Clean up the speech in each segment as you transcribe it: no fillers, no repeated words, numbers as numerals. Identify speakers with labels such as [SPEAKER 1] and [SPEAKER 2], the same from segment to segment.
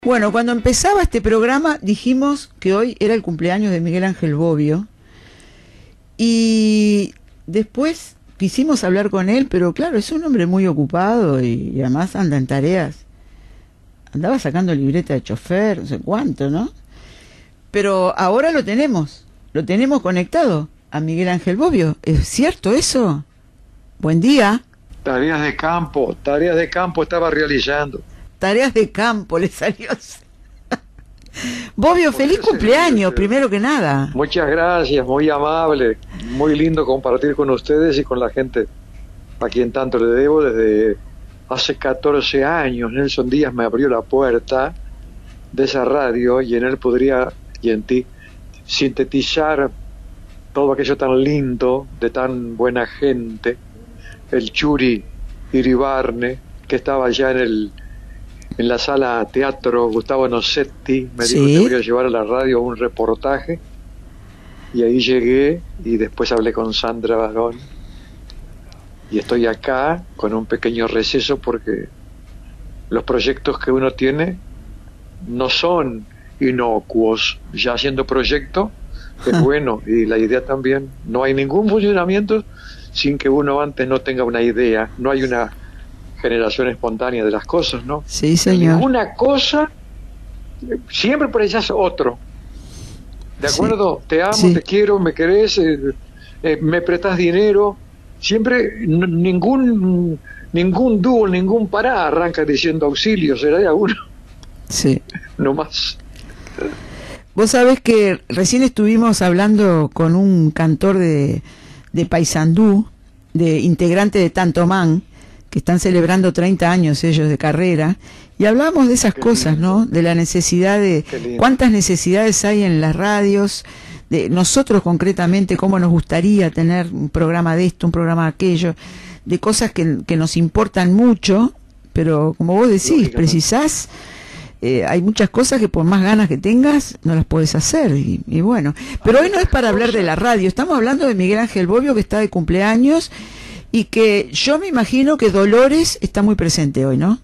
[SPEAKER 1] Bueno, cuando empezaba este programa dijimos que hoy era el cumpleaños de Miguel Ángel Bobbio y después quisimos hablar con él, pero claro, es un hombre muy ocupado y además anda en tareas. Andaba sacando libreta de chofer, no sé cuánto, ¿no? Pero ahora lo tenemos conectado a Miguel Ángel Bobbio. ¿Es cierto eso? Buen día.
[SPEAKER 2] Tareas de campo estaba realizando.
[SPEAKER 1] Tareas de campo le salió. Bobbio, feliz cumpleaños, primero que nada.
[SPEAKER 2] Muchas gracias, muy amable, muy lindo compartir con ustedes y con la gente a quien tanto le debo. Desde hace 14 años Nelson Díaz me abrió la puerta de esa radio y en él podría, y en ti, sintetizar todo aquello tan lindo, de tan buena gente. El Churi Iribarne, que estaba allá en la sala teatro Gustavo Nocetti, me dijo que voy a llevar a la radio un reportaje, y ahí llegué y después hablé con Sandra Barón y estoy acá con un pequeño receso porque los proyectos que uno tiene no son inocuos. Ya haciendo proyecto es bueno, y la idea también. No hay ningún funcionamiento sin que uno antes no tenga una idea. No hay una generación espontánea de las cosas, ¿no?
[SPEAKER 1] Sí, señor.
[SPEAKER 2] Ninguna cosa, siempre precisas otro. ¿De acuerdo? Sí. Te amo, te quiero, me querés, me prestás dinero. Siempre ningún dúo, ningún pará arranca diciendo auxilio, será de uno.
[SPEAKER 1] Sí.
[SPEAKER 2] No más.
[SPEAKER 1] Vos sabés que recién estuvimos hablando con un cantor de Paysandú, de integrante de Tantomán, que están celebrando 30 años ellos de carrera, y hablamos de esas cosas, ¿no? De la necesidad de cuántas necesidades hay en las radios, de nosotros concretamente, cómo nos gustaría tener un programa de esto, un programa de aquello, de cosas que nos importan mucho, pero como vos decís, precisás, hay muchas cosas que por más ganas que tengas, no las podés hacer, y bueno. Pero hoy no es para hablar de la radio, estamos hablando de Miguel Ángel Bobbio, que está de cumpleaños, y que yo me imagino que Dolores está muy presente hoy, ¿no?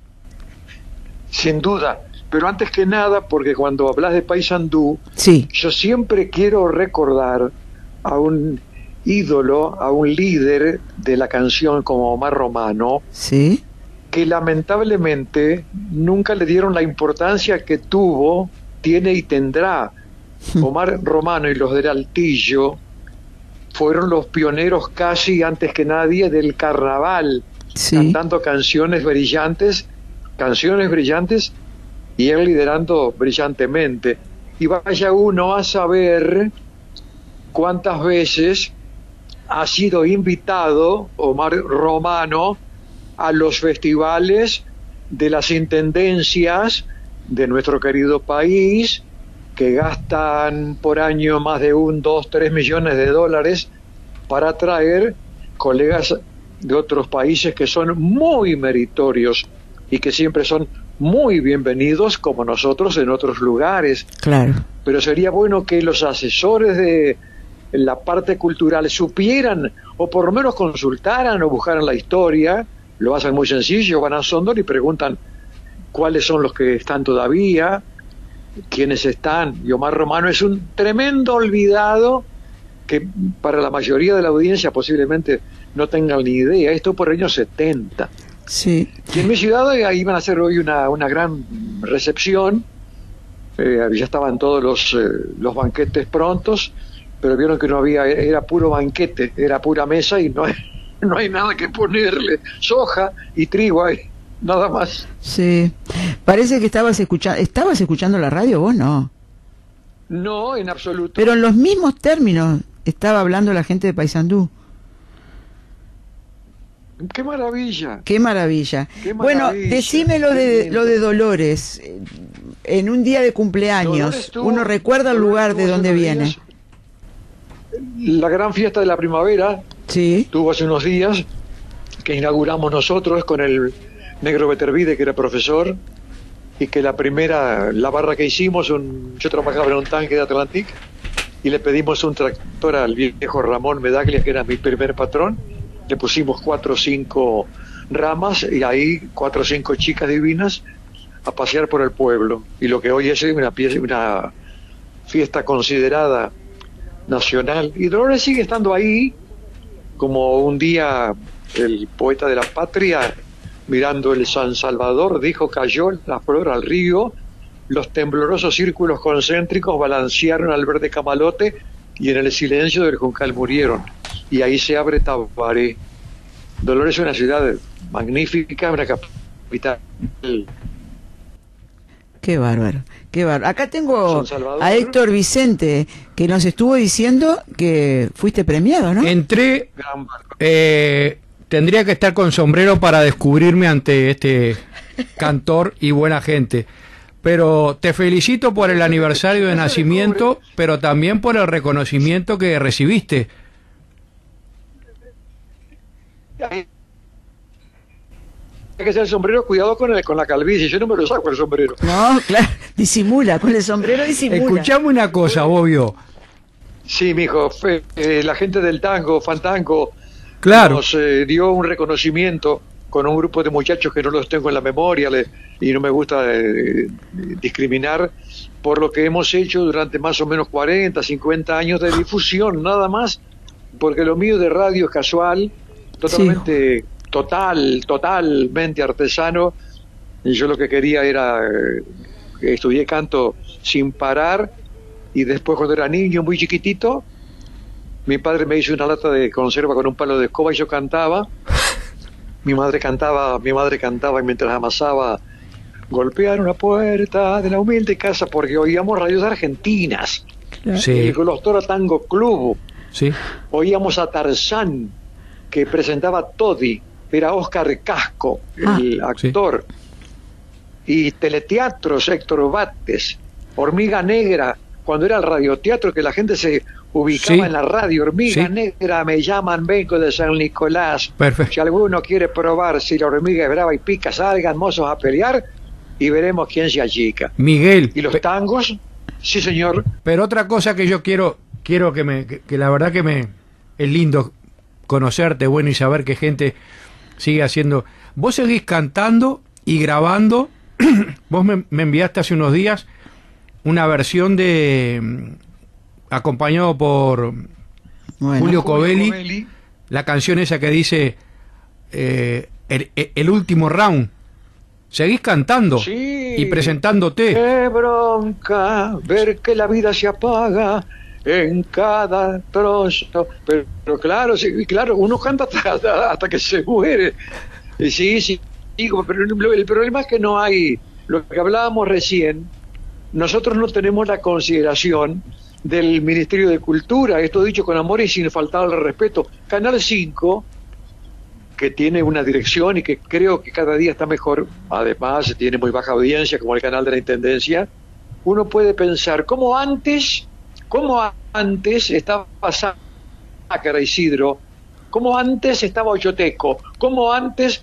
[SPEAKER 2] Sin duda, pero antes que nada, porque cuando hablas de Paysandú,
[SPEAKER 1] sí,
[SPEAKER 2] yo siempre quiero recordar a un ídolo, a un líder de la canción como Omar Romano,
[SPEAKER 1] sí,
[SPEAKER 2] que lamentablemente nunca le dieron la importancia que tuvo, tiene y tendrá. Omar Romano y los del Altillo fueron los pioneros casi antes que nadie del carnaval, cantando canciones brillantes, y él liderando brillantemente. Y vaya uno a saber cuántas veces ha sido invitado Omar Romano a los festivales de las intendencias de nuestro querido país, que gastan por año más de 1, 2, 3 millones de dólares para traer colegas de otros países que son muy meritorios y que siempre son muy bienvenidos como nosotros en otros lugares.
[SPEAKER 1] Claro.
[SPEAKER 2] Pero sería bueno que los asesores de la parte cultural supieran, o por lo menos consultaran o buscaran la historia. Lo hacen muy sencillo, van a Sondor y preguntan cuáles son los que están todavía, quiénes están. Y Omar Romano es un tremendo olvidado que para la mayoría de la audiencia posiblemente no tengan ni idea. Esto por el año 70.
[SPEAKER 1] Sí.
[SPEAKER 2] Y en mi ciudad iban a hacer hoy una gran recepción. Ya estaban todos los banquetes prontos, pero vieron que no había, era puro banquete, era pura mesa y no hay nada que ponerle. Soja y trigo hay, nada más.
[SPEAKER 1] Sí. Parece que estabas escuchando la radio, vos no.
[SPEAKER 2] No, en absoluto.
[SPEAKER 1] Pero en los mismos términos estaba hablando la gente de Paysandú.
[SPEAKER 2] ¡Qué maravilla!
[SPEAKER 1] ¡Qué maravilla!
[SPEAKER 2] ¡Qué maravilla!
[SPEAKER 1] Bueno, decime lo de Dolores. En un día de cumpleaños, uno recuerda el lugar de donde viene.
[SPEAKER 2] La gran fiesta de la primavera,
[SPEAKER 1] sí,
[SPEAKER 2] tuvo hace unos días, que inauguramos nosotros con el Negro Betervide, que era profesor, y que la barra que hicimos, yo trabajaba en un tanque de Atlantic, y le pedimos un tractor al viejo Ramón Medaglia, que era mi primer patrón, le pusimos 4 o 5 ramas, y ahí 4 o 5 chicas divinas a pasear por el pueblo. Y lo que hoy es una fiesta considerada nacional. Y Dolores sigue estando ahí, como un día el poeta de la patria, mirando el San Salvador, dijo: cayó la flor al río, los temblorosos círculos concéntricos balancearon al verde camalote y en el silencio del Juncal murieron. Y ahí se abre Tabaré. Dolores es una ciudad magnífica, una capital.
[SPEAKER 1] Qué bárbaro, qué bárbaro. Acá tengo
[SPEAKER 2] San Salvador.
[SPEAKER 1] a Héctor Vicente, que nos estuvo diciendo que fuiste premiado, ¿no?
[SPEAKER 3] Entré,
[SPEAKER 2] Gran barco.
[SPEAKER 3] tendría que estar con sombrero para descubrirme ante este cantor y buena gente. Pero te felicito por el aniversario de nacimiento, pero también por el reconocimiento que recibiste.
[SPEAKER 2] Hay que hacer el sombrero, cuidado con la calvicie, yo no me lo saco el sombrero.
[SPEAKER 1] No, claro, disimula, con el sombrero disimula.
[SPEAKER 3] Escuchame una cosa, Bobbio.
[SPEAKER 2] Sí, mijo, la gente del tango, Fantango,
[SPEAKER 3] Claro.
[SPEAKER 2] nos dio un reconocimiento con un grupo de muchachos que no los tengo en la memoria y no me gusta discriminar, por lo que hemos hecho durante más o menos 40, 50 años de difusión, nada más, porque lo mío de radio es casual, totalmente, totalmente artesano, y yo lo que quería era, estudié canto sin parar, y después cuando era niño, muy chiquitito, mi padre me hizo una lata de conserva con un palo de escoba y yo cantaba. Mi madre cantaba y mientras amasaba: golpear una puerta de la humilde casa, porque oíamos radios argentinas.
[SPEAKER 3] Sí,
[SPEAKER 2] El Glostora Tango Club.
[SPEAKER 3] sí.
[SPEAKER 2] Oíamos a Tarzán, que presentaba Toddy, era Oscar Casco, el actor. Y teleteatros, Héctor Bates, Hormiga Negra, cuando era el radioteatro que la gente se ubicaba en la radio. Hormiga Negra, me llaman, vengo de San Nicolás.
[SPEAKER 3] Perfecto.
[SPEAKER 2] Si alguno quiere probar si la hormiga es brava y pica, salgan mozos a pelear y veremos quién se achica.
[SPEAKER 3] Miguel.
[SPEAKER 2] ¿Y los tangos? Sí, señor.
[SPEAKER 3] Pero otra cosa que yo quiero que la verdad que es lindo conocerte, bueno, y saber que gente sigue haciendo. Vos seguís cantando y grabando. Vos me enviaste hace unos días una versión de acompañado por Julio Covelli, la canción esa que dice el último round. Seguís cantando y presentándote.
[SPEAKER 2] Qué bronca ver que la vida se apaga en cada trozo. Pero claro, sí, claro, uno canta hasta que se muere. Sí, pero el problema es que no hay, lo que hablábamos recién, nosotros no tenemos la consideración del Ministerio de Cultura, esto dicho con amor y sin faltar al respeto. Canal 5, que tiene una dirección y que creo que cada día está mejor, además tiene muy baja audiencia como el canal de la Intendencia, uno puede pensar cómo antes estaba Sácara, Isidro, cómo antes estaba Ochoteco, cómo antes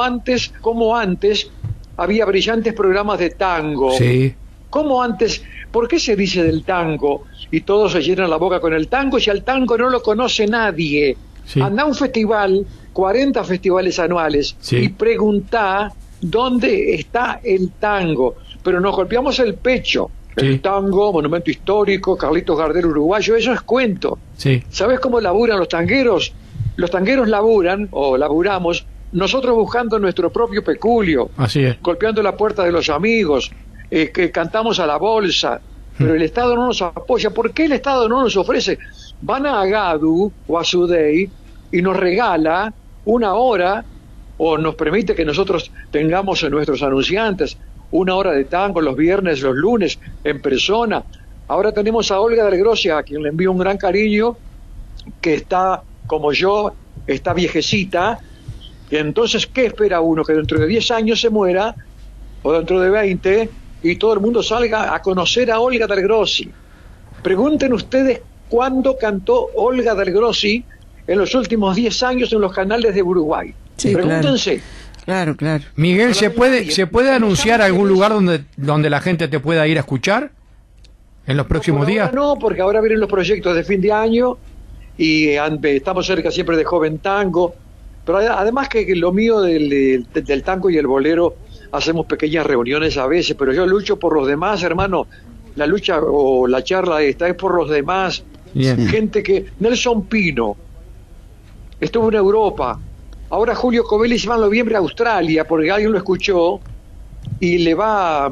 [SPEAKER 2] había brillantes programas de tango, cómo antes. ¿Por qué se dice del tango y todos se llenan la boca con el tango si al tango no lo conoce nadie? Anda a un festival, 40 festivales anuales, y preguntá dónde está el tango. Pero nos golpeamos el pecho. El tango, monumento histórico, Carlitos Gardel uruguayo, eso es cuento. ¿Sabés cómo laburan los tangueros? Los tangueros laburamos, nosotros buscando nuestro propio peculio, golpeando la puerta de los amigos, que cantamos a la bolsa, pero el Estado no nos apoya. ¿Por qué el Estado no nos ofrece? Van a Gadu o a Sudey y nos regala una hora, o nos permite que nosotros tengamos en nuestros anunciantes una hora de tango los viernes, los lunes, en persona. Ahora tenemos a Olga del Grossi, a quien le envío un gran cariño, que está, como yo, está viejecita, y entonces, ¿qué espera uno? Que dentro de 10 años se muera, o dentro de 20, y todo el mundo salga a conocer a Olga del Grossi. Pregunten ustedes cuándo cantó Olga del Grossi en los últimos 10 años en los canales de Uruguay. Pregúntense.
[SPEAKER 1] Claro.
[SPEAKER 3] Miguel, ¿se puede anunciar algún lugar donde la gente te pueda ir a escuchar en los próximos días?
[SPEAKER 2] No, porque ahora vienen los proyectos de fin de año y estamos cerca siempre de Joven Tango, pero además que lo mío del tango y el bolero hacemos pequeñas reuniones a veces, pero yo lucho por los demás, hermano. La lucha o la charla esta es por los demás.
[SPEAKER 3] Bien.
[SPEAKER 2] Gente que... Nelson Pino estuvo en Europa. Ahora Julio Covelli se va en noviembre a Australia porque alguien lo escuchó y le va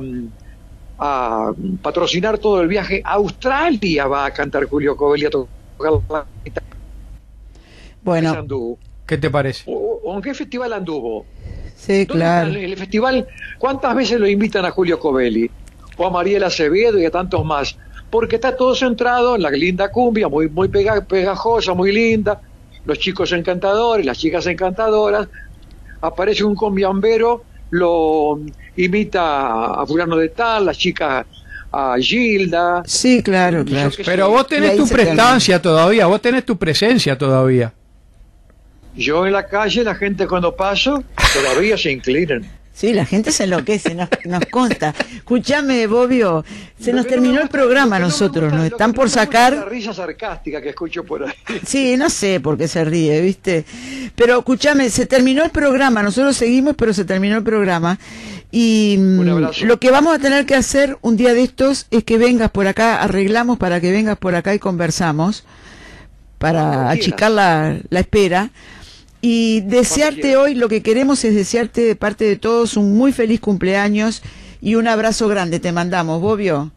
[SPEAKER 2] a patrocinar todo el viaje. A Australia va a cantar Julio Covelli, a tocar la guitarra.
[SPEAKER 1] Bueno,
[SPEAKER 2] Anduvo.
[SPEAKER 3] ¿Qué te parece?
[SPEAKER 2] ¿O en qué festival anduvo?
[SPEAKER 1] sí,
[SPEAKER 2] ¿Dónde
[SPEAKER 1] claro.
[SPEAKER 2] está el festival? ¿Cuántas veces lo invitan a Julio Covelli? O a Mariela Acevedo y a tantos más. Porque está todo centrado en la linda cumbia, muy pegajosa, muy linda. Los chicos encantadores, las chicas encantadoras. Aparece un cumbiambero, lo imita a fulano de tal, las chicas a Gilda.
[SPEAKER 1] Sí, claro, claro.
[SPEAKER 2] que
[SPEAKER 3] Pero
[SPEAKER 2] sí.
[SPEAKER 3] vos
[SPEAKER 1] Y
[SPEAKER 3] tenés
[SPEAKER 1] ahí
[SPEAKER 3] tu
[SPEAKER 1] se
[SPEAKER 3] prestancia todavía, vos tenés tu presencia todavía.
[SPEAKER 2] Yo en la calle, la gente cuando paso, todavía se inclinan.
[SPEAKER 1] Sí, la gente se enloquece, nos consta. Escúchame, Bobbio, se nos terminó el programa a nosotros, nos están por
[SPEAKER 2] La
[SPEAKER 1] sacar...
[SPEAKER 2] risa sarcástica que escucho por ahí.
[SPEAKER 1] Sí, no sé por qué se ríe, ¿viste? Pero escúchame, se terminó el programa, nosotros seguimos, pero se terminó el programa. Y
[SPEAKER 2] Un abrazo.
[SPEAKER 1] lo que vamos a tener que hacer un día de estos es que vengas por acá, arreglamos para que vengas por acá y conversamos, para
[SPEAKER 2] Cuando quieras.
[SPEAKER 1] achicar la espera. Y desearte
[SPEAKER 2] quieras.
[SPEAKER 1] hoy, lo que queremos es desearte de parte de todos un muy feliz cumpleaños y un abrazo grande te mandamos, Bobbio.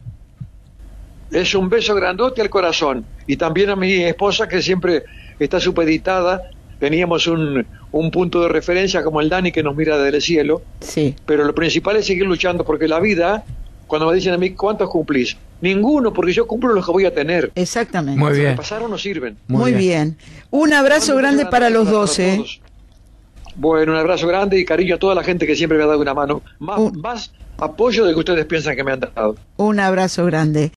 [SPEAKER 2] Es un beso grandote al corazón. Y también a mi esposa, que siempre está supeditada. Teníamos un punto de referencia como el Dani, que nos mira desde el cielo.
[SPEAKER 1] Sí,
[SPEAKER 2] Pero lo principal es seguir luchando, porque la vida, cuando me dicen a mí, ¿cuántos cumplís? Ninguno, porque yo cumplo los que voy a tener.
[SPEAKER 1] exactamente.
[SPEAKER 3] Muy
[SPEAKER 2] Los que
[SPEAKER 3] bien.
[SPEAKER 2] pasaron no sirven.
[SPEAKER 1] Muy bien. Un abrazo grande para los dos, ¿eh?
[SPEAKER 2] todos. Bueno, un abrazo grande y cariño a toda la gente que siempre me ha dado una mano. Más apoyo de que ustedes piensan que me han dado.
[SPEAKER 1] Un abrazo grande.